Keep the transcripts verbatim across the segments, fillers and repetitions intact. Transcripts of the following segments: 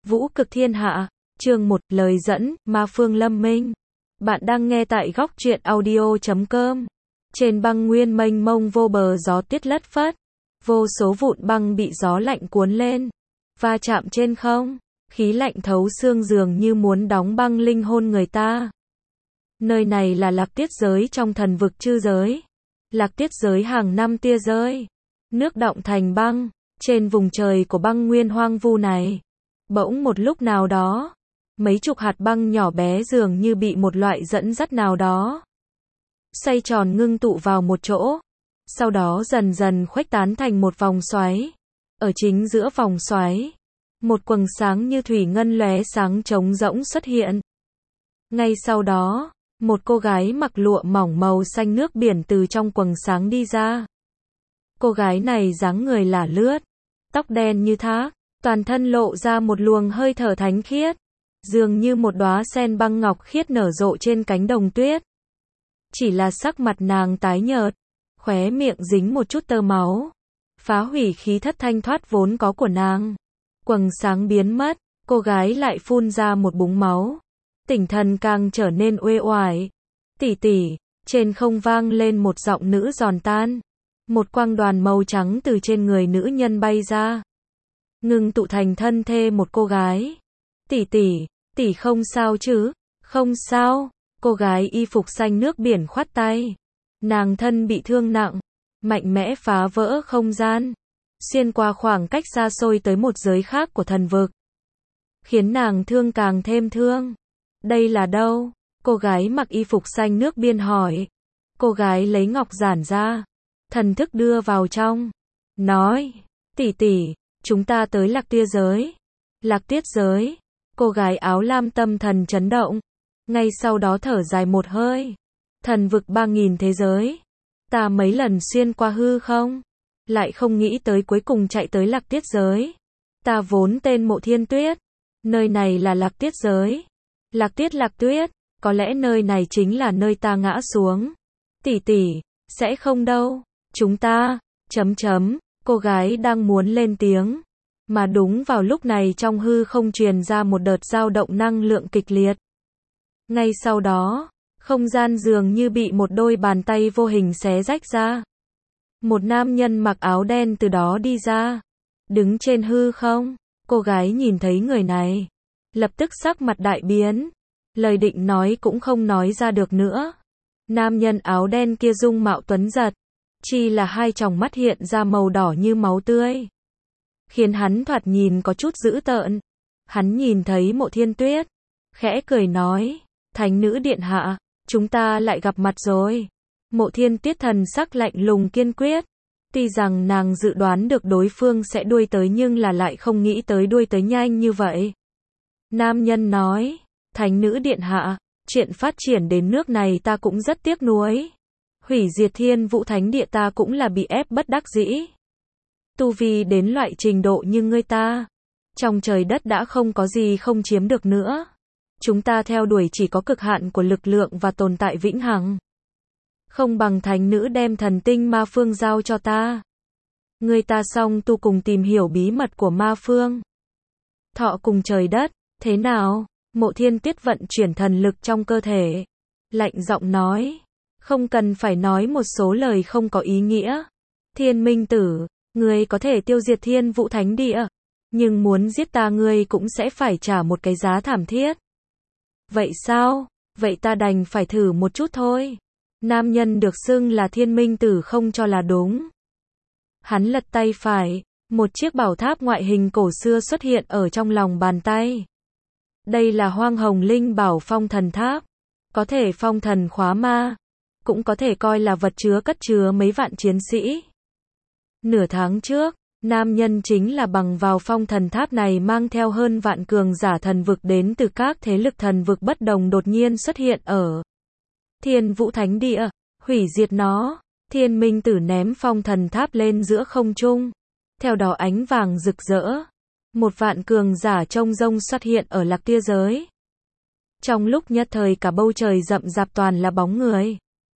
Vũ cực thiên hạ, chương một, lời dẫn, Ma Phương Lâm Minh. Bạn đang nghe tại góc truyện audio chấm com. Trên băng nguyên mênh mông vô bờ gió tuyết lất phất, vô số vụn băng bị gió lạnh cuốn lên, va chạm trên không, khí lạnh thấu xương dường như muốn đóng băng linh hồn người ta. Nơi này là Lạc Tiết giới trong thần vực chư giới. Lạc Tiết giới hàng năm tia rơi, nước đọng thành băng, trên vùng trời của băng nguyên hoang vu này. Bỗng một lúc nào đó, mấy chục hạt băng nhỏ bé dường như bị một loại dẫn dắt nào đó xoay tròn ngưng tụ vào một chỗ, sau đó dần dần khuếch tán thành một vòng xoáy. Ở chính giữa vòng xoáy, một quầng sáng như thủy ngân lóe sáng trống rỗng xuất hiện. Ngay sau đó, một cô gái mặc lụa mỏng màu xanh nước biển từ trong quầng sáng đi ra. Cô gái này dáng người lả lướt, tóc đen như thác, toàn thân lộ ra một luồng hơi thở thánh khiết, dường như một đóa sen băng ngọc khiết nở rộ trên cánh đồng tuyết. Chỉ là sắc mặt nàng tái nhợt, khóe miệng dính một chút tơ máu, phá hủy khí thất thanh thoát vốn có của nàng. Quầng sáng biến mất, cô gái lại phun ra một búng máu, tỉnh thần càng trở nên uể oải. Tỷ tỷ, trên không vang lên một giọng nữ giòn tan. Một quang đoàn màu trắng từ trên người nữ nhân bay ra, ngưng tụ thành thân thê một cô gái. Tỷ tỷ, tỷ không sao chứ? Không sao. Cô gái y phục xanh nước biển khoát tay. Nàng thân bị thương nặng, mạnh mẽ phá vỡ không gian, xuyên qua khoảng cách xa xôi tới một giới khác của thần vực, khiến nàng thương càng thêm thương. Đây là đâu? Cô gái mặc y phục xanh nước biển hỏi. Cô gái lấy ngọc giản ra, thần thức đưa vào trong, nói, tỷ tỷ, chúng ta tới Lạc Tia giới. Lạc Tiết giới. Cô gái áo lam tâm thần chấn động, ngay sau đó thở dài một hơi. Thần vực ba nghìn thế giới, ta mấy lần xuyên qua hư không, lại không nghĩ tới cuối cùng chạy tới Lạc Tiết giới. Ta vốn tên Mộ Thiên Tuyết, nơi này là Lạc Tiết giới. Lạc Tiết Lạc Tuyết, có lẽ nơi này chính là nơi ta ngã xuống. Tỷ tỷ, sẽ không đâu. Chúng ta, chấm chấm, cô gái đang muốn lên tiếng, mà đúng vào lúc này trong hư không truyền ra một đợt dao động năng lượng kịch liệt. Ngay sau đó, không gian dường như bị một đôi bàn tay vô hình xé rách ra. Một nam nhân mặc áo đen từ đó đi ra, đứng trên hư không. Cô gái nhìn thấy người này, lập tức sắc mặt đại biến, lời định nói cũng không nói ra được nữa. Nam nhân áo đen kia dung mạo tuấn giật, chỉ là hai tròng mắt hiện ra màu đỏ như máu tươi, khiến hắn thoạt nhìn có chút dữ tợn. Hắn nhìn thấy Mộ Thiên Tuyết, khẽ cười nói, Thánh nữ điện hạ, chúng ta lại gặp mặt rồi. Mộ Thiên Tuyết thần sắc lạnh lùng kiên quyết, tuy rằng nàng dự đoán được đối phương sẽ đuổi tới nhưng là lại không nghĩ tới đuổi tới nhanh như vậy. Nam nhân nói, Thánh nữ điện hạ, chuyện phát triển đến nước này ta cũng rất tiếc nuối. Hủy diệt Thiên Vũ Thánh Địa ta cũng là bị ép bất đắc dĩ. Tu vi đến loại trình độ như ngươi ta, trong trời đất đã không có gì không chiếm được nữa. Chúng ta theo đuổi chỉ có cực hạn của lực lượng và tồn tại vĩnh hằng. Không bằng thánh nữ đem thần tinh ma phương giao cho ta. Ngươi ta song tu cùng tìm hiểu bí mật của ma phương. Thọ cùng trời đất, thế nào? Mộ Thiên Tuyết vận chuyển thần lực trong cơ thể, lạnh giọng nói, không cần phải nói một số lời không có ý nghĩa. Thiên Minh Tử, ngươi có thể tiêu diệt Thiên Vũ Thánh Địa, nhưng muốn giết ta ngươi cũng sẽ phải trả một cái giá thảm thiết. Vậy sao? Vậy ta đành phải thử một chút thôi. Nam nhân được xưng là Thiên Minh Tử không cho là đúng. Hắn lật tay phải, một chiếc bảo tháp ngoại hình cổ xưa xuất hiện ở trong lòng bàn tay. Đây là Hoang Hồng Linh Bảo Phong Thần Tháp, có thể phong thần khóa ma, cũng có thể coi là vật chứa cất chứa mấy vạn chiến sĩ. Nửa tháng trước, nam nhân chính là bằng vào phong thần tháp này mang theo hơn vạn cường giả thần vực đến từ các thế lực thần vực bất đồng đột nhiên xuất hiện ở Thiên Vũ Thánh Địa, hủy diệt nó. Thiên Minh Tử ném phong thần tháp lên giữa không trung, theo đó ánh vàng rực rỡ, một vạn cường giả trông rông xuất hiện ở Lạc Tia giới. Trong lúc nhất thời cả bầu trời rậm rạp toàn là bóng người,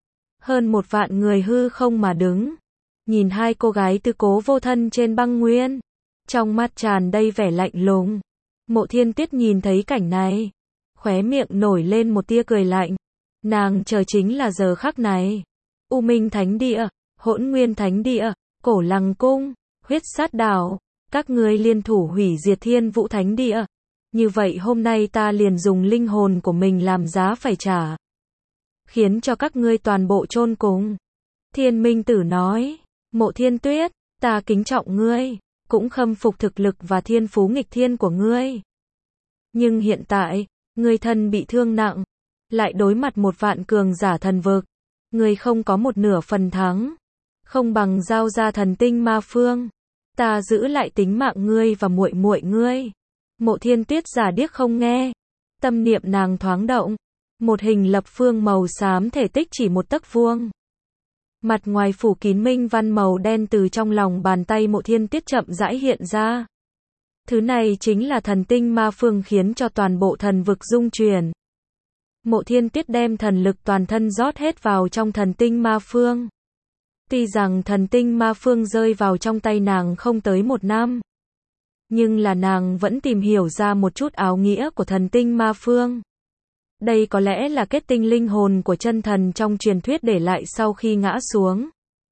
hơn một vạn người hư không mà đứng, nhìn hai cô gái tư cố vô thân trên băng nguyên, trong mắt tràn đầy vẻ lạnh lùng. Mộ Thiên Tuyết nhìn thấy cảnh này, khóe miệng nổi lên một tia cười lạnh. Nàng chờ chính là giờ khắc này. U Minh Thánh Địa, Hỗn Nguyên Thánh Địa, Cổ Lăng Cung, Huyết Sát Đảo, các ngươi liên thủ hủy diệt Thiên Vũ Thánh Địa. Như vậy hôm nay ta liền dùng linh hồn của mình làm giá phải trả. Khiến cho các ngươi toàn bộ chôn cùng. Thiên Minh Tử nói, Mộ Thiên Tuyết, ta kính trọng ngươi, cũng khâm phục thực lực và thiên phú nghịch thiên của ngươi. Nhưng hiện tại, ngươi thân bị thương nặng, lại đối mặt một vạn cường giả thần vực. Ngươi không có một nửa phần thắng. Không bằng giao ra thần tinh ma phương. Ta giữ lại tính mạng ngươi và muội muội ngươi. Mộ Thiên Tuyết giả điếc không nghe. Tâm niệm nàng thoáng động. Một hình lập phương màu xám thể tích chỉ một tấc vuông. Mặt ngoài phủ kín minh văn màu đen từ trong lòng bàn tay Mộ Thiên Tuyết chậm rãi hiện ra. Thứ này chính là thần tinh ma phương khiến cho toàn bộ thần vực rung chuyển. Mộ Thiên Tuyết đem thần lực toàn thân rót hết vào trong thần tinh ma phương. Tuy rằng thần tinh ma phương rơi vào trong tay nàng không tới một năm. Nhưng là nàng vẫn tìm hiểu ra một chút áo nghĩa của thần tinh ma phương. Đây có lẽ là kết tinh linh hồn của chân thần trong truyền thuyết để lại sau khi ngã xuống.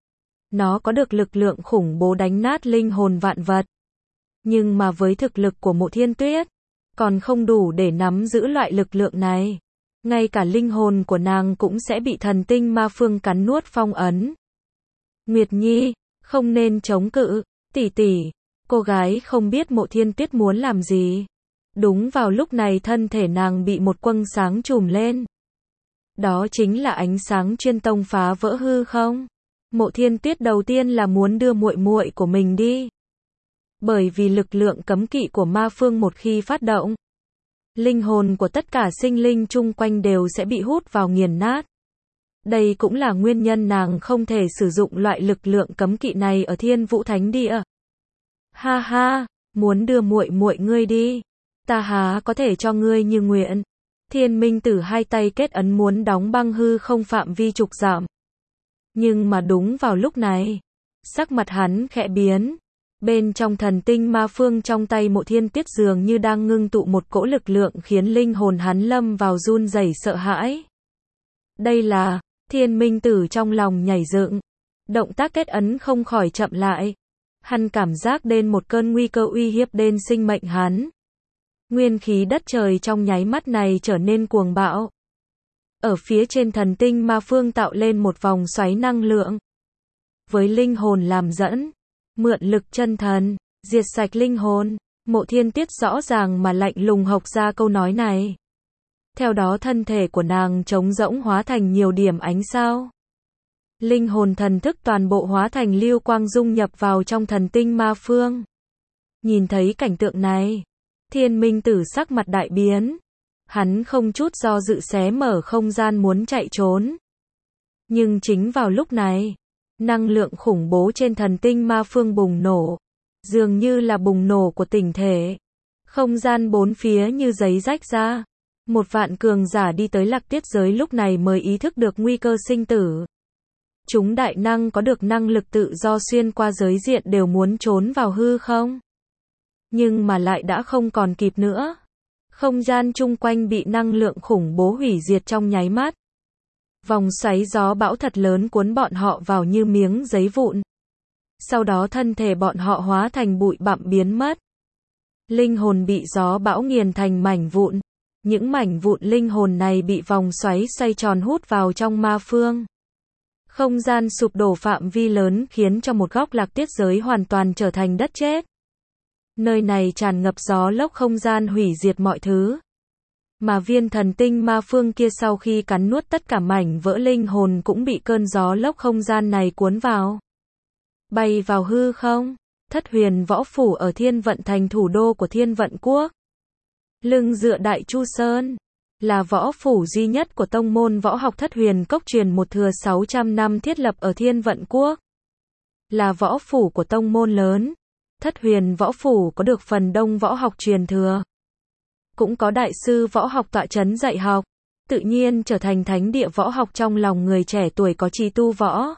Nó có được lực lượng khủng bố đánh nát linh hồn vạn vật. Nhưng mà với thực lực của Mộ Thiên Tuyết, còn không đủ để nắm giữ loại lực lượng này. Ngay cả linh hồn của nàng cũng sẽ bị thần tinh ma phương cắn nuốt phong ấn. Nguyệt Nhi, không nên chống cự, tỷ tỷ. Cô gái không biết Mộ Thiên Tuyết muốn làm gì. Đúng vào lúc này thân thể nàng bị một quầng sáng trùm lên. Đó chính là ánh sáng chuyên tông phá vỡ hư không. Mộ Thiên Tuyết đầu tiên là muốn đưa muội muội của mình đi. Bởi vì lực lượng cấm kỵ của ma phương một khi phát động, linh hồn của tất cả sinh linh chung quanh đều sẽ bị hút vào nghiền nát. Đây cũng là nguyên nhân nàng không thể sử dụng loại lực lượng cấm kỵ này ở Thiên Vũ Thánh Địa. Ha ha, muốn đưa muội muội ngươi đi, ta há có thể cho ngươi như nguyện. Thiên Minh Tử hai tay kết ấn muốn đóng băng hư không phạm vi trục dặm. Nhưng mà đúng vào lúc này, sắc mặt hắn khẽ biến. Bên trong thần tinh ma phương trong tay Mộ Thiên Tuyết dường như đang ngưng tụ một cỗ lực lượng khiến linh hồn hắn lâm vào run rẩy sợ hãi. Đây là, Thiên Minh Tử trong lòng nhảy dựng. Động tác kết ấn không khỏi chậm lại. Hắn cảm giác đến một cơn nguy cơ uy hiếp đến sinh mệnh hắn. Nguyên khí đất trời trong nháy mắt này trở nên cuồng bạo. Ở phía trên thần tinh ma phương tạo lên một vòng xoáy năng lượng. Với linh hồn làm dẫn, mượn lực chân thần, diệt sạch linh hồn. Mộ Thiên Tuyết rõ ràng mà lạnh lùng hộc ra câu nói này. Theo đó thân thể của nàng trống rỗng hóa thành nhiều điểm ánh sao. Linh hồn thần thức toàn bộ hóa thành lưu quang dung nhập vào trong thần tinh ma phương. Nhìn thấy cảnh tượng này, Thiên Minh Tử sắc mặt đại biến. Hắn không chút do dự xé mở không gian muốn chạy trốn. Nhưng chính vào lúc này, năng lượng khủng bố trên thần tinh ma phương bùng nổ. Dường như là bùng nổ của tinh thể. Không gian bốn phía như giấy rách ra. Một vạn cường giả đi tới Lạc Tiết giới lúc này mới ý thức được nguy cơ sinh tử. Chúng đại năng có được năng lực tự do xuyên qua giới diện đều muốn trốn vào hư không. Nhưng mà lại đã không còn kịp nữa. Không gian chung quanh bị năng lượng khủng bố hủy diệt trong nháy mắt. Vòng xoáy gió bão thật lớn cuốn bọn họ vào như miếng giấy vụn. Sau đó thân thể bọn họ hóa thành bụi bặm biến mất. Linh hồn bị gió bão nghiền thành mảnh vụn. Những mảnh vụn linh hồn này bị vòng xoáy xoay tròn hút vào trong ma phương. Không gian sụp đổ phạm vi lớn khiến cho một góc Lạc Tiết giới hoàn toàn trở thành đất chết. Nơi này tràn ngập gió lốc không gian hủy diệt mọi thứ. Mà viên thần tinh ma phương kia sau khi cắn nuốt tất cả mảnh vỡ linh hồn cũng bị cơn gió lốc không gian này cuốn vào. Bay vào hư không. Thất Huyền Võ Phủ ở Thiên Vận Thành thủ đô của Thiên Vận Quốc. Lưng dựa Đại Chu Sơn. Là võ phủ duy nhất của tông môn võ học Thất Huyền Cốc truyền một thừa sáu trăm năm thiết lập ở Thiên Vận Quốc. Là võ phủ của tông môn lớn. Thất Huyền Võ Phủ có được phần đông võ học truyền thừa. Cũng có đại sư võ học tọa chấn dạy học. Tự nhiên trở thành thánh địa võ học trong lòng người trẻ tuổi có chi tu võ.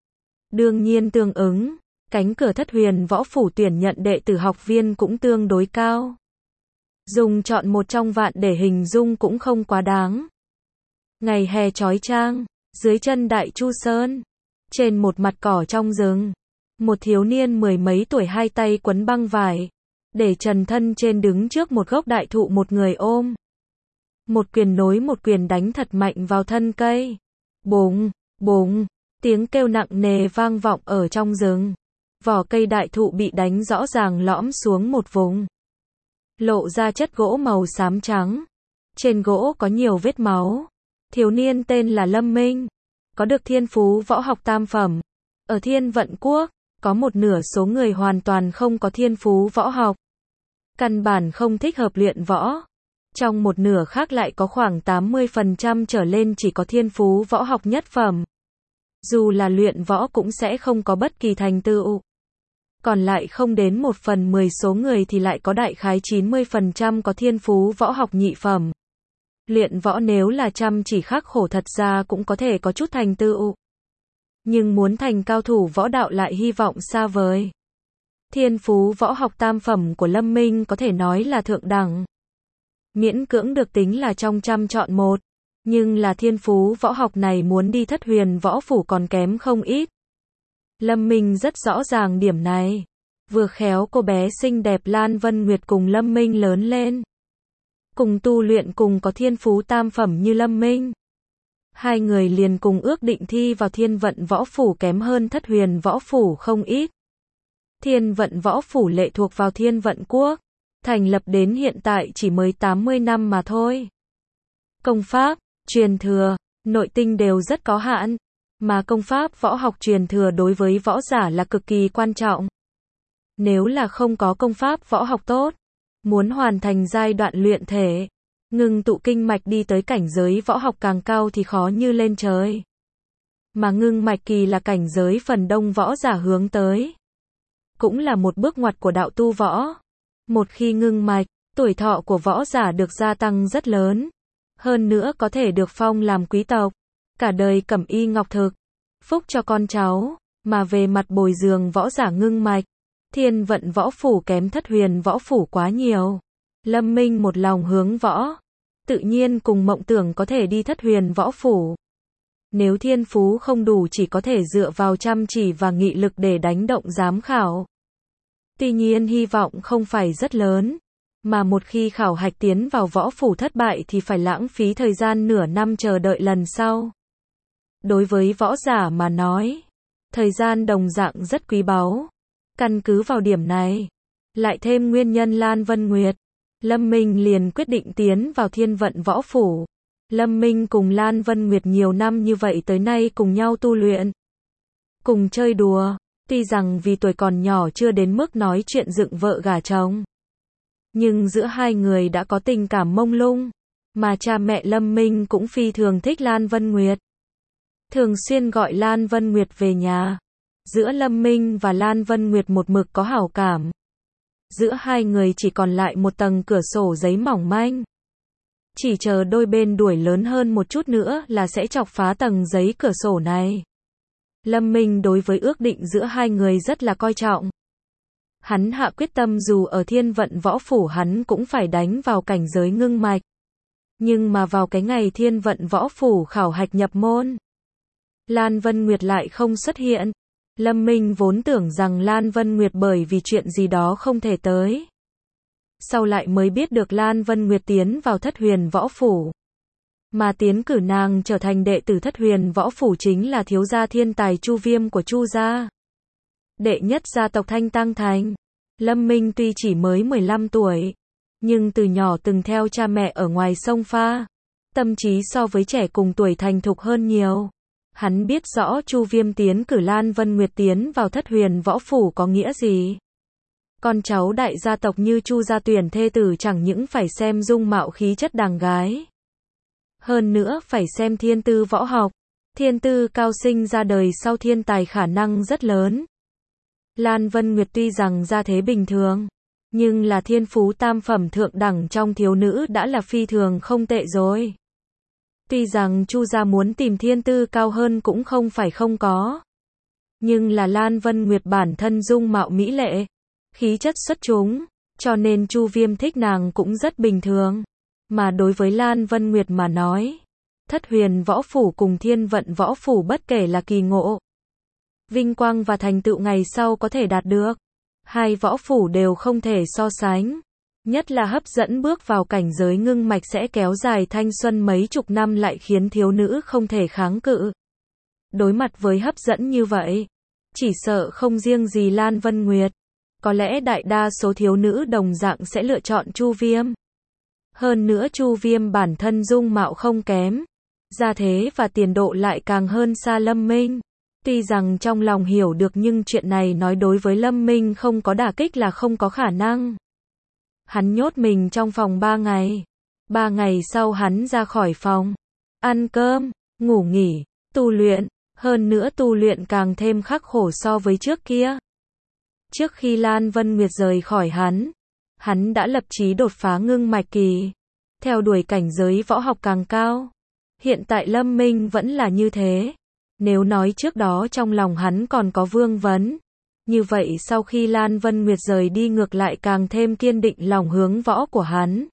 Đương nhiên tương ứng, cánh cửa Thất Huyền Võ Phủ tuyển nhận đệ tử học viên cũng tương đối cao. Dùng chọn một trong vạn để hình dung cũng không quá đáng. Ngày hè chói chang, dưới chân Đại Chu Sơn, trên một mặt cỏ trong rừng, một thiếu niên mười mấy tuổi hai tay quấn băng vải, để trần thân trên đứng trước một gốc đại thụ một người ôm. Một quyền nối một quyền đánh thật mạnh vào thân cây. Bùng, bùng, tiếng kêu nặng nề vang vọng ở trong rừng. Vỏ cây đại thụ bị đánh rõ ràng lõm xuống một vùng, lộ ra chất gỗ màu xám trắng. Trên gỗ có nhiều vết máu. Thiếu niên tên là Lâm Minh, có được thiên phú võ học tam phẩm. Ở Thiên Vận Quốc, có một nửa số người hoàn toàn không có thiên phú võ học, căn bản không thích hợp luyện võ. Trong một nửa khác lại có khoảng tám mươi phần trăm trở lên chỉ có thiên phú võ học nhất phẩm. Dù là luyện võ cũng sẽ không có bất kỳ thành tựu. Còn lại không đến một phần mười số người thì lại có đại khái chín mươi phần trăm có thiên phú võ học nhị phẩm. Luyện võ nếu là chăm chỉ khắc khổ thật ra cũng có thể có chút thành tựu. Nhưng muốn thành cao thủ võ đạo lại hy vọng xa vời. Thiên phú võ học tam phẩm của Lâm Minh có thể nói là thượng đẳng. Miễn cưỡng được tính là trong trăm chọn một. Nhưng là thiên phú võ học này muốn đi Thất Huyền Võ Phủ còn kém không ít. Lâm Minh rất rõ ràng điểm này. Vừa khéo cô bé xinh đẹp Lan Vân Nguyệt cùng Lâm Minh lớn lên, cùng tu luyện cùng có thiên phú tam phẩm như Lâm Minh. Hai người liền cùng ước định thi vào Thiên Vận Võ Phủ kém hơn Thất Huyền Võ Phủ không ít. Thiên Vận Võ Phủ lệ thuộc vào Thiên Vận Quốc, thành lập đến hiện tại chỉ mới tám mươi năm mà thôi. Công pháp, truyền thừa, nội tinh đều rất có hạn, mà công pháp võ học truyền thừa đối với võ giả là cực kỳ quan trọng. Nếu là không có công pháp võ học tốt, muốn hoàn thành giai đoạn luyện thể, ngưng tụ kinh mạch đi tới cảnh giới võ học càng cao thì khó như lên trời. Mà ngưng mạch kỳ là cảnh giới phần đông võ giả hướng tới. Cũng là một bước ngoặt của đạo tu võ. Một khi ngưng mạch, tuổi thọ của võ giả được gia tăng rất lớn. Hơn nữa có thể được phong làm quý tộc. Cả đời cẩm y ngọc thực, phúc cho con cháu. Mà về mặt bồi dưỡng võ giả ngưng mạch, Thiên Vận Võ Phủ kém Thất Huyền Võ Phủ quá nhiều. Lâm Minh một lòng hướng võ, tự nhiên cùng mộng tưởng có thể đi Thất Huyền Võ Phủ. Nếu thiên phú không đủ chỉ có thể dựa vào chăm chỉ và nghị lực để đánh động giám khảo. Tuy nhiên hy vọng không phải rất lớn, mà một khi khảo hạch tiến vào võ phủ thất bại thì phải lãng phí thời gian nửa năm chờ đợi lần sau. Đối với võ giả mà nói, thời gian đồng dạng rất quý báu. Căn cứ vào điểm này, lại thêm nguyên nhân Lan Vân Nguyệt, Lâm Minh liền quyết định tiến vào Thiên Vận Võ Phủ. Lâm Minh cùng Lan Vân Nguyệt nhiều năm như vậy tới nay cùng nhau tu luyện, cùng chơi đùa, tuy rằng vì tuổi còn nhỏ chưa đến mức nói chuyện dựng vợ gả chồng, nhưng giữa hai người đã có tình cảm mông lung, mà cha mẹ Lâm Minh cũng phi thường thích Lan Vân Nguyệt. Thường xuyên gọi Lan Vân Nguyệt về nhà. Giữa Lâm Minh và Lan Vân Nguyệt một mực có hảo cảm. Giữa hai người chỉ còn lại một tầng cửa sổ giấy mỏng manh. Chỉ chờ đôi bên đuổi lớn hơn một chút nữa là sẽ chọc phá tầng giấy cửa sổ này. Lâm Minh đối với ước định giữa hai người rất là coi trọng. Hắn hạ quyết tâm dù ở Thiên Vận Võ Phủ hắn cũng phải đánh vào cảnh giới ngưng mạch. Nhưng mà vào cái ngày Thiên Vận Võ Phủ khảo hạch nhập môn, Lan Vân Nguyệt lại không xuất hiện. Lâm Minh vốn tưởng rằng Lan Vân Nguyệt bởi vì chuyện gì đó không thể tới. Sau lại mới biết được Lan Vân Nguyệt tiến vào Thất Huyền Võ Phủ. Mà tiến cử nàng trở thành đệ tử Thất Huyền Võ Phủ chính là thiếu gia thiên tài Chu Viêm của Chu gia. Đệ nhất gia tộc Thanh Tăng Thành. Lâm Minh tuy chỉ mới mười lăm tuổi, nhưng từ nhỏ từng theo cha mẹ ở ngoài sông pha. Tâm trí so với trẻ cùng tuổi thành thục hơn nhiều. Hắn biết rõ Chu Viêm tiến cử Lan Vân Nguyệt tiến vào Thất Huyền Võ Phủ có nghĩa gì. Con cháu đại gia tộc như Chu gia tuyển thê tử chẳng những phải xem dung mạo khí chất đàng gái. Hơn nữa phải xem thiên tư võ học. Thiên tư cao sinh ra đời sau thiên tài khả năng rất lớn. Lan Vân Nguyệt tuy rằng gia thế bình thường, nhưng là thiên phú tam phẩm thượng đẳng trong thiếu nữ đã là phi thường không tệ rồi. Tuy rằng Chu gia muốn tìm thiên tư cao hơn cũng không phải không có. Nhưng là Lan Vân Nguyệt bản thân dung mạo mỹ lệ, khí chất xuất chúng, cho nên Chu Viêm thích nàng cũng rất bình thường. Mà đối với Lan Vân Nguyệt mà nói, Thất Huyền Võ Phủ cùng Thiên Vận Võ Phủ bất kể là kỳ ngộ, vinh quang và thành tựu ngày sau có thể đạt được, hai võ phủ đều không thể so sánh. Nhất là hấp dẫn bước vào cảnh giới ngưng mạch sẽ kéo dài thanh xuân mấy chục năm lại khiến thiếu nữ không thể kháng cự. Đối mặt với hấp dẫn như vậy, chỉ sợ không riêng gì Lan Vân Nguyệt, có lẽ đại đa số thiếu nữ đồng dạng sẽ lựa chọn Chu Viêm. Hơn nữa Chu Viêm bản thân dung mạo không kém, gia thế và tiền độ lại càng hơn xa Lâm Minh. Tuy rằng trong lòng hiểu được nhưng chuyện này nói đối với Lâm Minh không có đả kích là không có khả năng. Hắn nhốt mình trong phòng ba ngày. Ba ngày sau hắn ra khỏi phòng, ăn cơm, ngủ nghỉ, tu luyện, hơn nữa tu luyện càng thêm khắc khổ so với trước kia. Trước khi Lan Vân Nguyệt rời khỏi hắn, hắn đã lập chí đột phá ngưng mạch kỳ, theo đuổi cảnh giới võ học càng cao. Hiện tại Lâm Minh vẫn là như thế. Nếu nói trước đó trong lòng hắn còn có vương vấn, như vậy sau khi Lan Vân Nguyệt rời đi ngược lại càng thêm kiên định lòng hướng võ của hắn.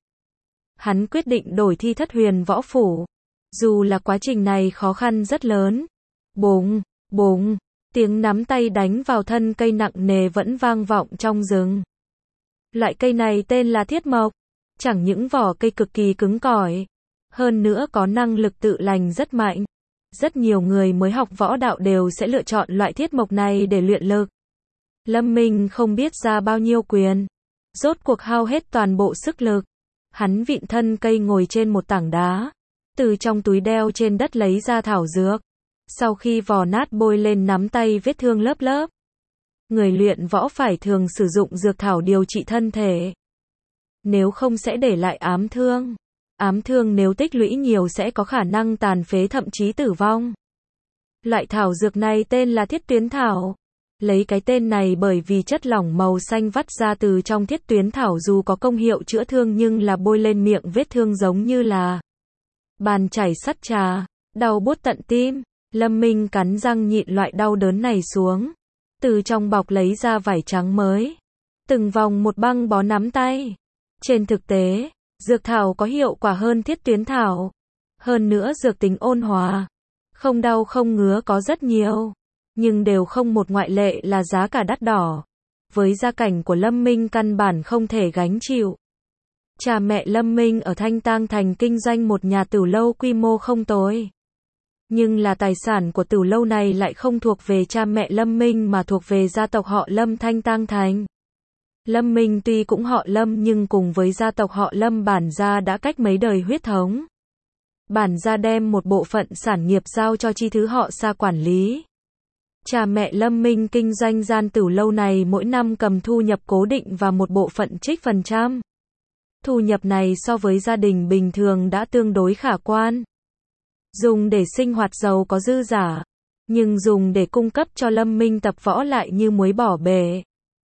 Hắn quyết định đổi thi Thất Huyền Võ Phủ. Dù là quá trình này khó khăn rất lớn. Bùng, bùng, tiếng nắm tay đánh vào thân cây nặng nề vẫn vang vọng trong rừng. Loại cây này tên là thiết mộc. Chẳng những vỏ cây cực kỳ cứng cỏi, hơn nữa có năng lực tự lành rất mạnh. Rất nhiều người mới học võ đạo đều sẽ lựa chọn loại thiết mộc này để luyện lực. Lâm Minh không biết ra bao nhiêu quyền, rốt cuộc hao hết toàn bộ sức lực. Hắn vịn thân cây ngồi trên một tảng đá, từ trong túi đeo trên đất lấy ra thảo dược. Sau khi vò nát bôi lên nắm tay vết thương lớp lớp. Người luyện võ phải thường sử dụng dược thảo điều trị thân thể, nếu không sẽ để lại ám thương. Ám thương nếu tích lũy nhiều sẽ có khả năng tàn phế thậm chí tử vong. Loại thảo dược này tên là thiết tuyến thảo. Lấy cái tên này bởi vì chất lỏng màu xanh vắt ra từ trong thiết tuyến thảo dù có công hiệu chữa thương nhưng là bôi lên miệng vết thương giống như là bàn chảy sắt trà, đau buốt tận tim. Lâm Minh cắn răng nhịn loại đau đớn này xuống. Từ trong bọc lấy ra vải trắng mới, từng vòng một băng bó nắm tay. Trên thực tế, dược thảo có hiệu quả hơn thiết tuyến thảo. Hơn nữa dược tính ôn hòa, không đau không ngứa có rất nhiều. Nhưng đều không một ngoại lệ là giá cả đắt đỏ. Với gia cảnh của Lâm Minh căn bản không thể gánh chịu. Cha mẹ Lâm Minh ở Thanh Tang Thành kinh doanh một nhà tửu lâu quy mô không tồi. Nhưng là tài sản của tửu lâu này lại không thuộc về cha mẹ Lâm Minh mà thuộc về gia tộc họ Lâm Thanh Tang Thành. Lâm Minh tuy cũng họ Lâm nhưng cùng với gia tộc họ Lâm bản gia đã cách mấy đời huyết thống. Bản gia đem một bộ phận sản nghiệp giao cho chi thứ họ Sa quản lý. Cha mẹ Lâm Minh kinh doanh gian tửu lâu này mỗi năm cầm thu nhập cố định và một bộ phận trích phần trăm. Thu nhập này so với gia đình bình thường đã tương đối khả quan. Dùng để sinh hoạt giàu có dư giả, nhưng dùng để cung cấp cho Lâm Minh tập võ lại như muối bỏ bể.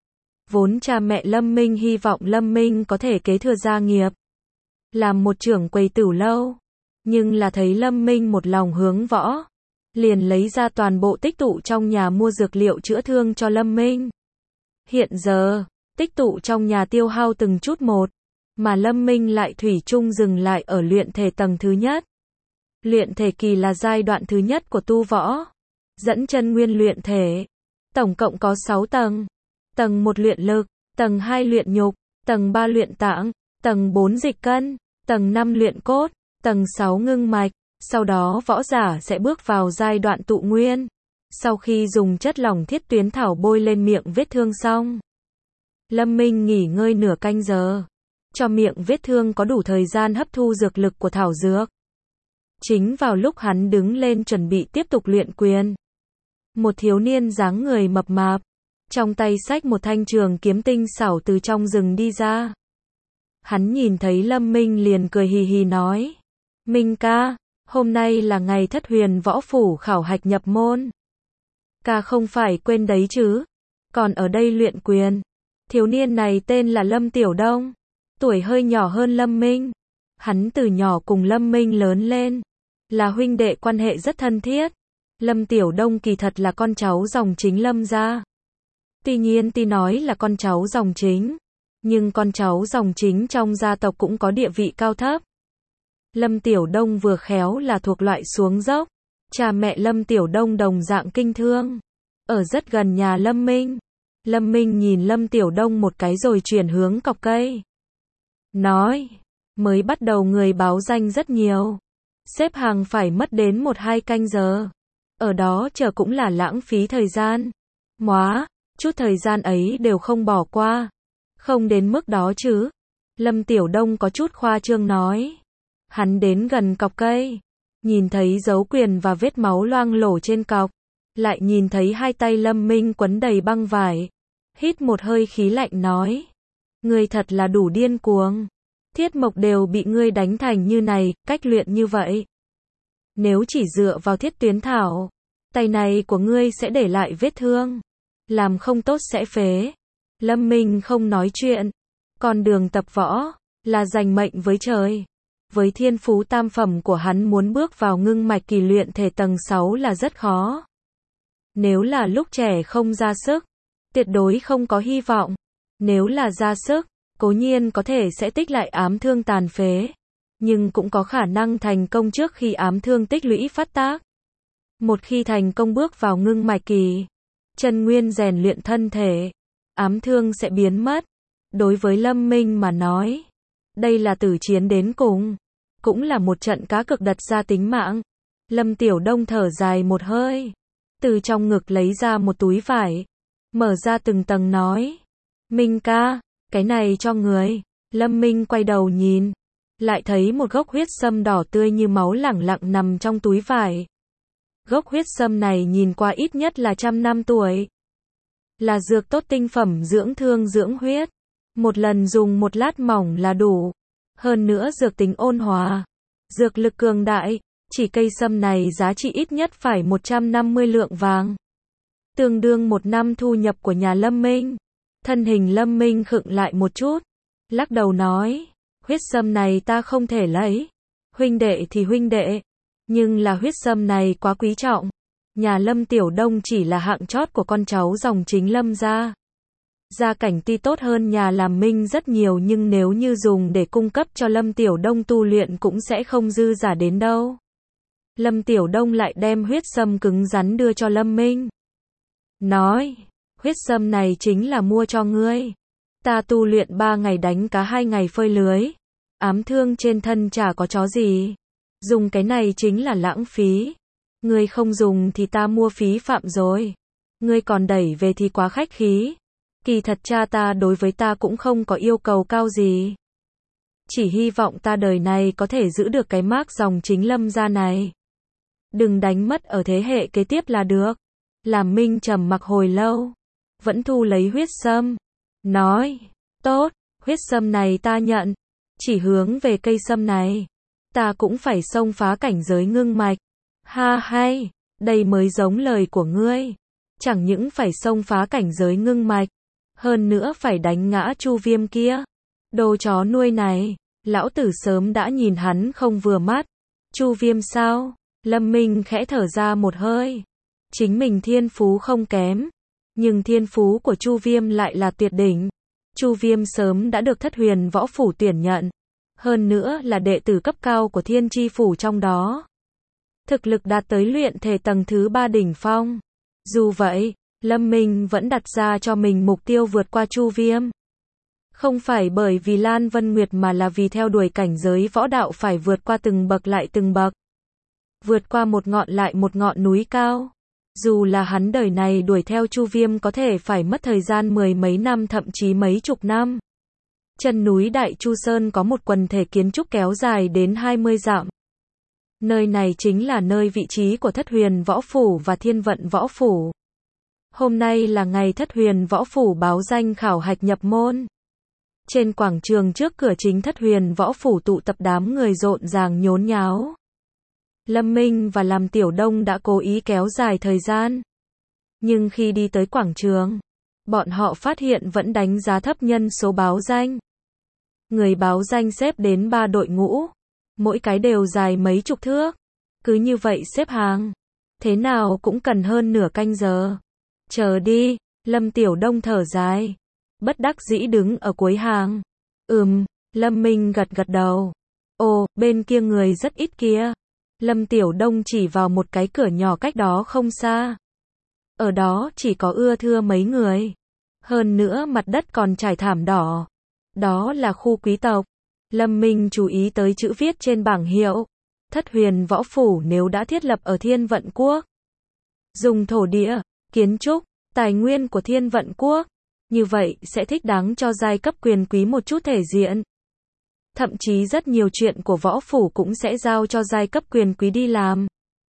Vốn cha mẹ Lâm Minh hy vọng Lâm Minh có thể kế thừa gia nghiệp, làm một trưởng quầy tửu lâu. Nhưng là thấy Lâm Minh một lòng hướng võ, liền lấy ra toàn bộ tích tụ trong nhà mua dược liệu chữa thương cho Lâm Minh. Hiện giờ, tích tụ trong nhà tiêu hao từng chút một, mà Lâm Minh lại thủy chung dừng lại ở luyện thể tầng thứ nhất. Luyện thể kỳ là giai đoạn thứ nhất của tu võ, dẫn chân nguyên luyện thể. Tổng cộng có sáu tầng. Tầng một luyện lực, tầng hai luyện nhục, tầng ba luyện tạng, tầng bốn dịch cân, tầng năm luyện cốt, tầng sáu ngưng mạch. Sau đó võ giả sẽ bước vào giai đoạn tụ nguyên. Sau khi dùng chất lỏng thiết tuyến thảo bôi lên miệng vết thương xong, Lâm Minh nghỉ ngơi nửa canh giờ, cho miệng vết thương có đủ thời gian hấp thu dược lực của thảo dược. Chính vào lúc hắn đứng lên chuẩn bị tiếp tục luyện quyền, một thiếu niên dáng người mập mạp, trong tay xách một thanh trường kiếm tinh xảo từ trong rừng đi ra. Hắn nhìn thấy Lâm Minh liền cười hì hì nói: Minh ca, hôm nay là ngày Thất Huyền Võ Phủ khảo hạch nhập môn. Ca không phải quên đấy chứ, còn ở đây luyện quyền. Thiếu niên này tên là Lâm Tiểu Đông, tuổi hơi nhỏ hơn Lâm Minh. Hắn từ nhỏ cùng Lâm Minh lớn lên, là huynh đệ quan hệ rất thân thiết. Lâm Tiểu Đông kỳ thật là con cháu dòng chính Lâm gia. Tuy nhiên tuy nói là con cháu dòng chính, Nhưng con cháu dòng chính trong gia tộc cũng có địa vị cao thấp. Lâm Tiểu Đông vừa khéo là thuộc loại xuống dốc. Cha mẹ Lâm Tiểu Đông đồng dạng kinh thương. Ở rất gần nhà Lâm Minh. Lâm Minh nhìn Lâm Tiểu Đông một cái rồi chuyển hướng cọc cây. Nói, mới bắt đầu người báo danh rất nhiều. Xếp hàng phải mất đến một hai canh giờ. Ở đó chờ cũng là lãng phí thời gian. Móa, chút thời gian ấy đều không bỏ qua. Không đến mức đó chứ. Lâm Tiểu Đông có chút khoa trương nói. Hắn đến gần cọc cây. Nhìn thấy dấu quyền và vết máu loang lổ trên cọc. Lại nhìn thấy hai tay Lâm Minh quấn đầy băng vải. Hít một hơi khí lạnh nói. Ngươi thật là đủ điên cuồng. Thiết mộc đều bị ngươi đánh thành như này, cách luyện như vậy. Nếu chỉ dựa vào thiết tuyến thảo, tay này của ngươi sẽ để lại vết thương. Làm không tốt sẽ phế. Lâm Minh không nói chuyện. Con đường tập võ, là giành mệnh với trời. Với thiên phú tam phẩm của hắn muốn bước vào ngưng mạch kỳ luyện thể tầng sáu là rất khó. Nếu là lúc trẻ không ra sức, tuyệt đối không có hy vọng. Nếu là ra sức, cố nhiên có thể sẽ tích lại ám thương tàn phế. Nhưng cũng có khả năng thành công trước khi ám thương tích lũy phát tác. Một khi thành công bước vào ngưng mạch kỳ, chân nguyên rèn luyện thân thể, ám thương sẽ biến mất. Đối với Lâm Minh mà nói, đây là tử chiến đến cùng, cũng là một trận cá cược đặt ra tính mạng. Lâm Tiểu Đông thở dài một hơi, từ trong ngực lấy ra một túi vải, mở ra từng tầng nói, Minh ca, cái này cho người. Lâm Minh quay đầu nhìn, lại thấy một gốc huyết sâm đỏ tươi như máu lẳng lặng nằm trong túi vải. Gốc huyết sâm này nhìn qua ít nhất là trăm năm tuổi. Là dược tốt tinh phẩm dưỡng thương dưỡng huyết. Một lần dùng một lát mỏng là đủ. Hơn nữa dược tính ôn hòa. Dược lực cường đại. Chỉ cây sâm này giá trị ít nhất phải một trăm năm mươi lượng vàng. Tương đương một năm thu nhập của nhà Lâm Minh. Thân hình Lâm Minh khựng lại một chút. Lắc đầu nói. Huyết sâm này ta không thể lấy. Huynh đệ thì huynh đệ. Nhưng là huyết sâm này quá quý trọng. Nhà Lâm Tiểu Đông chỉ là hạng chót của con cháu dòng chính Lâm gia. Gia cảnh tuy tốt hơn nhà làm Minh rất nhiều nhưng nếu như dùng để cung cấp cho Lâm Tiểu Đông tu luyện cũng sẽ không dư giả đến đâu. Lâm Tiểu Đông lại đem huyết sâm cứng rắn đưa cho Lâm Minh. Nói, huyết sâm này chính là mua cho ngươi. Ta tu luyện ba ngày đánh cá hai ngày phơi lưới. Ám thương trên thân chả có chó gì. Dùng cái này chính là lãng phí. Ngươi không dùng thì ta mua phí phạm rồi. Ngươi còn đẩy về thì quá khách khí. Kỳ thật cha ta đối với ta cũng không có yêu cầu cao gì. Chỉ hy vọng ta đời này có thể giữ được cái mác dòng chính Lâm gia này. Đừng đánh mất ở thế hệ kế tiếp là được. Làm Minh trầm mặc hồi lâu. Vẫn thu lấy huyết sâm. Nói, tốt, huyết sâm này ta nhận. Chỉ hướng về cây sâm này. Ta cũng phải xông phá cảnh giới ngưng mạch. Ha hay, đây mới giống lời của ngươi. Chẳng những phải xông phá cảnh giới ngưng mạch. Hơn nữa phải đánh ngã Chu Viêm kia. Đồ chó nuôi này, lão tử sớm đã nhìn hắn không vừa mắt. Chu Viêm sao? Lâm Minh khẽ thở ra một hơi. Chính mình thiên phú không kém. Nhưng thiên phú của Chu Viêm lại là tuyệt đỉnh. Chu Viêm sớm đã được Thất Huyền Võ Phủ tuyển nhận. Hơn nữa là đệ tử cấp cao của Thiên Chi Phủ trong đó. Thực lực đạt tới luyện thể tầng thứ ba đỉnh phong. Dù vậy, Lâm Minh vẫn đặt ra cho mình mục tiêu vượt qua Chu Viêm. Không phải bởi vì Lan Vân Nguyệt mà là vì theo đuổi cảnh giới võ đạo phải vượt qua từng bậc lại từng bậc. Vượt qua một ngọn lại một ngọn núi cao. Dù là hắn đời này đuổi theo Chu Viêm có thể phải mất thời gian mười mấy năm thậm chí mấy chục năm. Chân núi Đại Chu Sơn có một quần thể kiến trúc kéo dài đến hai mươi dặm. Nơi này chính là nơi vị trí của Thất Huyền Võ Phủ và Thiên Vận Võ Phủ. Hôm nay là ngày Thất Huyền Võ Phủ báo danh khảo hạch nhập môn. Trên quảng trường trước cửa chính Thất Huyền Võ Phủ tụ tập đám người rộn ràng nhốn nháo. Lâm Minh và Làm Tiểu Đông đã cố ý kéo dài thời gian. Nhưng khi đi tới quảng trường, bọn họ phát hiện vẫn đánh giá thấp nhân số báo danh. Người báo danh xếp đến ba đội ngũ. Mỗi cái đều dài mấy chục thước. Cứ như vậy xếp hàng. Thế nào cũng cần hơn nửa canh giờ. Chờ đi, Lâm Tiểu Đông thở dài. bất đắc dĩ đứng ở cuối hàng. Ừm, Lâm Minh gật gật đầu. Ồ, bên kia người rất ít kia. Lâm Tiểu Đông chỉ vào một cái cửa nhỏ cách đó không xa. Ở đó chỉ có ưa thưa mấy người. Hơn nữa mặt đất còn trải thảm đỏ. Đó là khu quý tộc. Lâm Minh chú ý tới chữ viết trên bảng hiệu. Thất Huyền Võ Phủ nếu đã thiết lập ở Thiên Vận Quốc. Dùng thổ địa, kiến trúc, tài nguyên của Thiên Vận Quốc. Như vậy sẽ thích đáng cho giai cấp quyền quý một chút thể diện. Thậm chí rất nhiều chuyện của võ phủ cũng sẽ giao cho giai cấp quyền quý đi làm.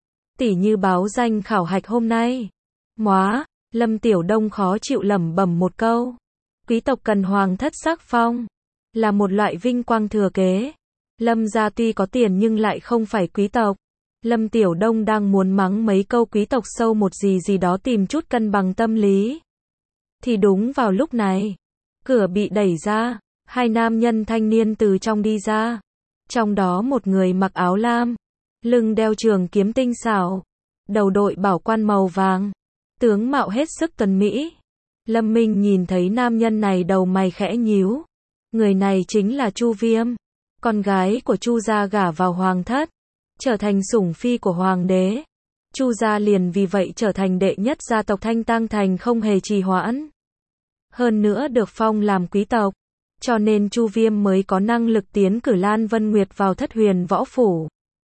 Tỉ như báo danh khảo hạch hôm nay. Móa, Lâm Tiểu Đông khó chịu lẩm bẩm một câu. Quý tộc cần hoàng thất sắc phong. Là một loại vinh quang thừa kế. Lâm gia tuy có tiền nhưng lại không phải quý tộc. Lâm Tiểu Đông đang muốn mắng mấy câu quý tộc sâu một gì gì đó tìm chút cân bằng tâm lý. Thì đúng vào lúc này, cửa bị đẩy ra, hai nam nhân thanh niên từ trong đi ra. Trong đó một người mặc áo lam, lưng đeo trường kiếm tinh xảo, đầu đội bảo quan màu vàng, tướng mạo hết sức tuấn mỹ. Lâm Minh nhìn thấy nam nhân này đầu mày khẽ nhíu. Người này chính là Chu Viêm, con gái của Chu gia gả vào hoàng thất, trở thành sủng phi của hoàng đế. Chu gia liền vì vậy trở thành đệ nhất gia tộc Thanh Tang Thành không hề trì hoãn. Hơn nữa được phong làm quý tộc, cho nên Chu Viêm mới có năng lực tiến cử Lan Vân Nguyệt vào Thất Huyền Võ Phủ.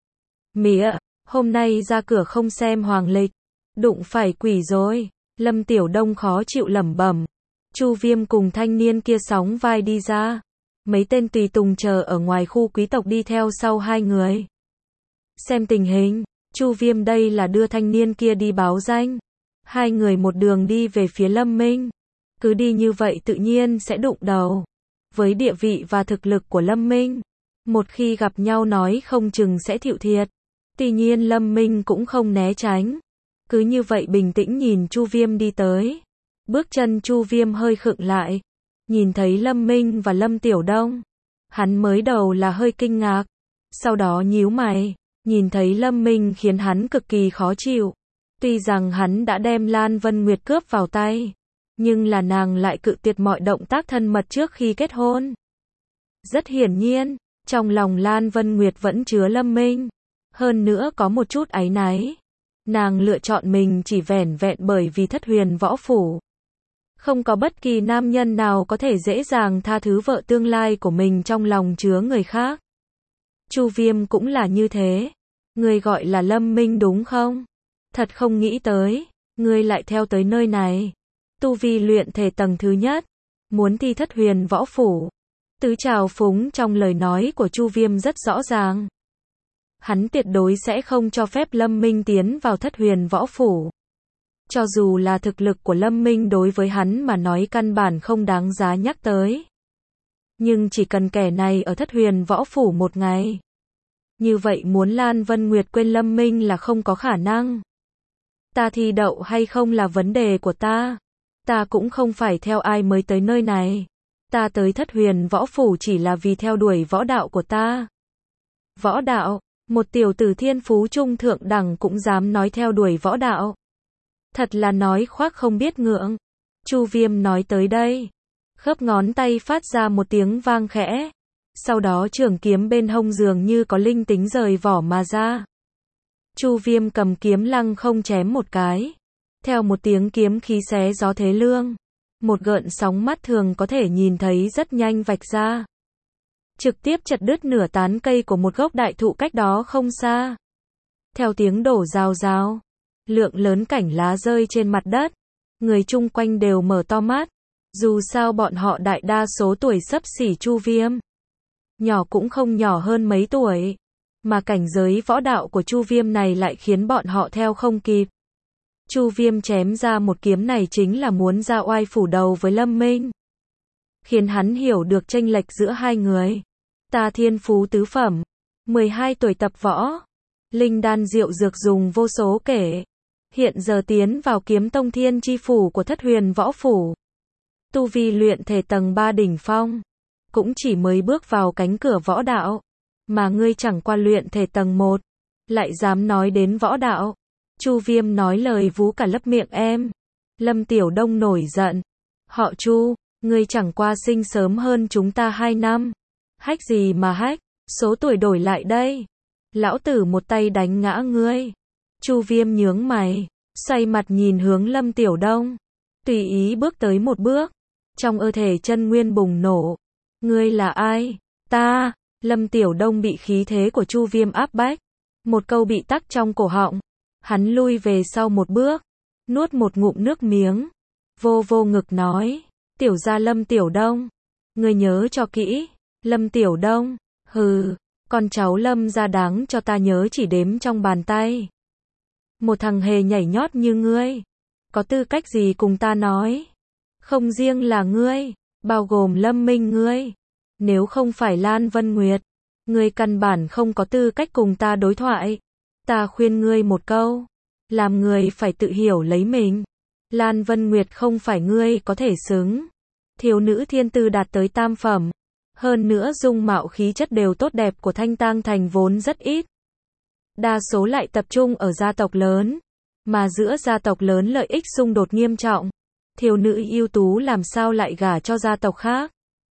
Mía, hôm nay ra cửa không xem hoàng lịch, đụng phải quỷ rồi. Lâm Tiểu Đông khó chịu lẩm bẩm. Chu Viêm cùng thanh niên kia sóng vai đi ra. Mấy tên tùy tùng chờ ở ngoài khu quý tộc đi theo sau hai người. Xem tình hình, Chu Viêm đây là đưa thanh niên kia đi báo danh. Hai người một đường đi về phía Lâm Minh. Cứ đi như vậy tự nhiên sẽ đụng đầu. Với địa vị và thực lực của Lâm Minh, một khi gặp nhau nói không chừng sẽ thịu thiệt. Tuy nhiên Lâm Minh cũng không né tránh. Cứ như vậy bình tĩnh nhìn Chu Viêm đi tới. Bước chân Chu Viêm hơi khựng lại. Nhìn thấy Lâm Minh và Lâm Tiểu Đông. Hắn mới đầu là hơi kinh ngạc. Sau đó nhíu mày. Nhìn thấy Lâm Minh khiến hắn cực kỳ khó chịu. Tuy rằng hắn đã đem Lan Vân Nguyệt cướp vào tay. Nhưng là nàng lại cự tuyệt mọi động tác thân mật trước khi kết hôn. Rất hiển nhiên, trong lòng Lan Vân Nguyệt vẫn chứa Lâm Minh. Hơn nữa có một chút áy náy. Nàng lựa chọn mình chỉ vẻn vẹn bởi vì Thất Huyền Võ Phủ. Không có bất kỳ nam nhân nào có thể dễ dàng tha thứ vợ tương lai của mình trong lòng chứa người khác. Chu Viêm cũng là như thế. Ngươi gọi là Lâm Minh đúng không? Thật không nghĩ tới, ngươi lại theo tới nơi này. Tu vi luyện thể tầng thứ nhất, muốn thi Thất Huyền Võ Phủ. Tứ trào phúng trong lời nói của Chu Viêm rất rõ ràng. Hắn tuyệt đối sẽ không cho phép Lâm Minh tiến vào Thất Huyền Võ Phủ. Cho dù là thực lực của Lâm Minh đối với hắn mà nói căn bản không đáng giá nhắc tới. Nhưng chỉ cần kẻ này ở Thất Huyền Võ Phủ một ngày. Như vậy muốn Lan Vân Nguyệt quên Lâm Minh là không có khả năng. Ta thi đậu hay không là vấn đề của ta. Ta cũng không phải theo ai mới tới nơi này. Ta tới Thất Huyền Võ Phủ chỉ là vì theo đuổi võ đạo của ta. Võ đạo, một tiểu tử thiên phú trung thượng đẳng cũng dám nói theo đuổi võ đạo. Thật là nói khoác không biết ngượng. Chu Viêm nói tới đây. Khớp ngón tay phát ra một tiếng vang khẽ. Sau đó trường kiếm bên hông dường như có linh tính rời vỏ mà ra. Chu Viêm cầm kiếm lăng không chém một cái. Theo một tiếng kiếm khí xé gió thế lương. Một gợn sóng mắt thường có thể nhìn thấy rất nhanh vạch ra. Trực tiếp chặt đứt nửa tán cây của một gốc đại thụ cách đó không xa. Theo tiếng đổ rào rào. Lượng lớn cảnh lá rơi trên mặt đất. Người chung quanh đều mở to mắt. Dù sao bọn họ đại đa số tuổi xấp xỉ Chu Viêm. Nhỏ cũng không nhỏ hơn mấy tuổi. Mà cảnh giới võ đạo của Chu Viêm này lại khiến bọn họ theo không kịp. Chu Viêm chém ra một kiếm này chính là muốn ra oai phủ đầu với Lâm Minh. Khiến hắn hiểu được chênh lệch giữa hai người. Ta thiên phú tứ phẩm. mười hai tuổi tập võ. Linh đan rượu dược dùng vô số kể. Hiện giờ tiến vào kiếm tông thiên chi phủ của Thất Huyền Võ Phủ. Tu vi luyện thể tầng ba đỉnh phong. Cũng chỉ mới bước vào cánh cửa võ đạo. Mà ngươi chẳng qua luyện thể tầng một. Lại dám nói đến võ đạo. Chu Viêm nói lời vú cả lấp miệng em. Lâm Tiểu Đông nổi giận. Họ Chu, Ngươi chẳng qua sinh sớm hơn chúng ta hai năm. Hách gì mà hách, số tuổi đổi lại đây. Lão tử một tay đánh ngã ngươi. Chu Viêm nhướng mày, xoay mặt nhìn hướng Lâm Tiểu Đông. Tùy ý bước tới một bước. Trong cơ thể chân nguyên bùng nổ. Ngươi là ai? Ta. Lâm Tiểu Đông bị khí thế của Chu Viêm áp bách. Một câu bị tắc trong cổ họng. Hắn lui về sau một bước. Nuốt một ngụm nước miếng. Vô vô ngực nói. Tiểu gia Lâm Tiểu Đông. Ngươi nhớ cho kỹ. Lâm Tiểu Đông. Hừ. Con cháu Lâm gia đáng cho ta nhớ chỉ đếm trong bàn tay. Một thằng hề nhảy nhót như ngươi. Có tư cách gì cùng ta nói? Không riêng là ngươi. Bao gồm Lâm Minh ngươi. Nếu không phải Lan Vân Nguyệt. Ngươi căn bản không có tư cách cùng ta đối thoại. Ta khuyên ngươi một câu. Làm người phải tự hiểu lấy mình. Lan Vân Nguyệt không phải ngươi có thể xứng. Thiếu nữ thiên tư đạt tới tam phẩm. Hơn nữa dung mạo khí chất đều tốt đẹp của Thanh Tang Thành vốn rất ít. Đa số lại tập trung ở gia tộc lớn. Mà giữa gia tộc lớn lợi ích xung đột nghiêm trọng. Thiếu nữ ưu tú làm sao lại gả cho gia tộc khác.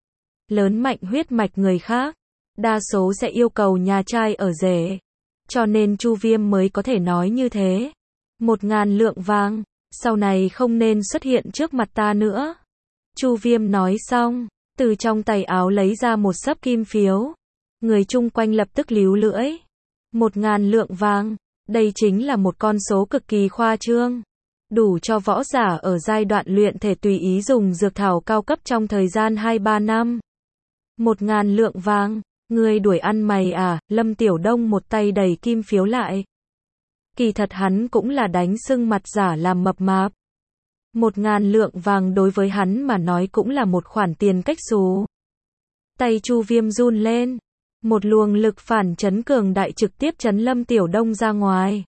Lớn mạnh huyết mạch người khác. Đa số sẽ yêu cầu nhà trai ở rể. Cho nên Chu Viêm mới có thể nói như thế. Một ngàn lượng vàng. Sau này không nên xuất hiện trước mặt ta nữa. Chu Viêm nói xong. Từ trong tay áo lấy ra một xấp kim phiếu. Người chung quanh lập tức líu lưỡi. Một ngàn lượng vàng. Đây chính là một con số cực kỳ khoa trương. Đủ cho võ giả ở giai đoạn luyện thể tùy ý dùng dược thảo cao cấp trong thời gian hai ba năm. Một ngàn lượng vàng. Ngươi đuổi ăn mày à? Lâm Tiểu Đông một tay đầy kim phiếu lại. Kỳ thật hắn cũng là đánh sưng mặt giả làm mập mạp. Một ngàn lượng vàng đối với hắn mà nói cũng là một khoản tiền cách xù. Tay Chu Viêm run lên. Một luồng lực phản chấn cường đại trực tiếp chấn Lâm Tiểu Đông ra ngoài.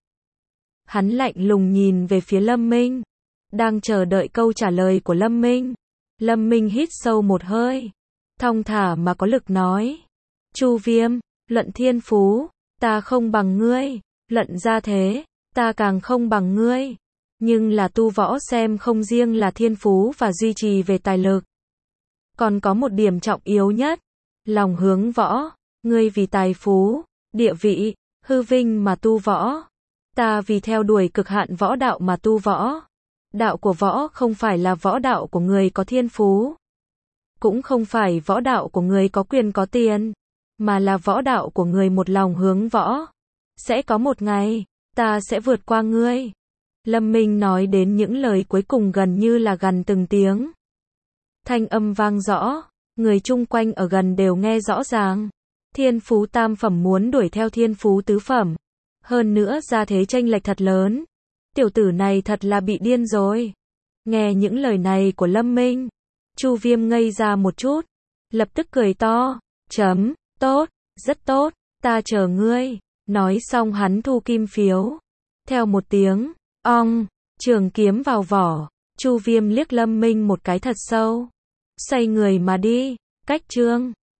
Hắn lạnh lùng nhìn về phía Lâm Minh. Đang chờ đợi câu trả lời của Lâm Minh. Lâm Minh hít sâu một hơi. Thong thả mà có lực nói. Chu Viêm, luận thiên phú, ta không bằng ngươi. Luận gia thế, ta càng không bằng ngươi. Nhưng là tu võ xem không riêng là thiên phú và duy trì về tài lực. Còn có một điểm trọng yếu nhất. Lòng hướng võ. Ngươi vì tài phú, địa vị, hư vinh mà tu võ. Ta vì theo đuổi cực hạn võ đạo mà tu võ. Đạo của võ không phải là võ đạo của người có thiên phú. Cũng không phải võ đạo của người có quyền có tiền. Mà là võ đạo của người một lòng hướng võ. Sẽ có một ngày, ta sẽ vượt qua ngươi. Lâm Minh nói đến những lời cuối cùng gần như là gần từng tiếng. Thanh âm vang rõ, người chung quanh ở gần đều nghe rõ ràng. Thiên phú tam phẩm muốn đuổi theo thiên phú tứ phẩm. Hơn nữa gia thế chênh lệch thật lớn. Tiểu tử này thật là bị điên rồi. Nghe những lời này của Lâm Minh, Chu Viêm ngây ra một chút. Lập tức cười to. Chấm, tốt, rất tốt, ta chờ ngươi. Nói xong hắn thu kim phiếu. Theo một tiếng, ong, trường kiếm vào vỏ. Chu Viêm liếc Lâm Minh một cái thật sâu. Xoay người mà đi. Cách chương.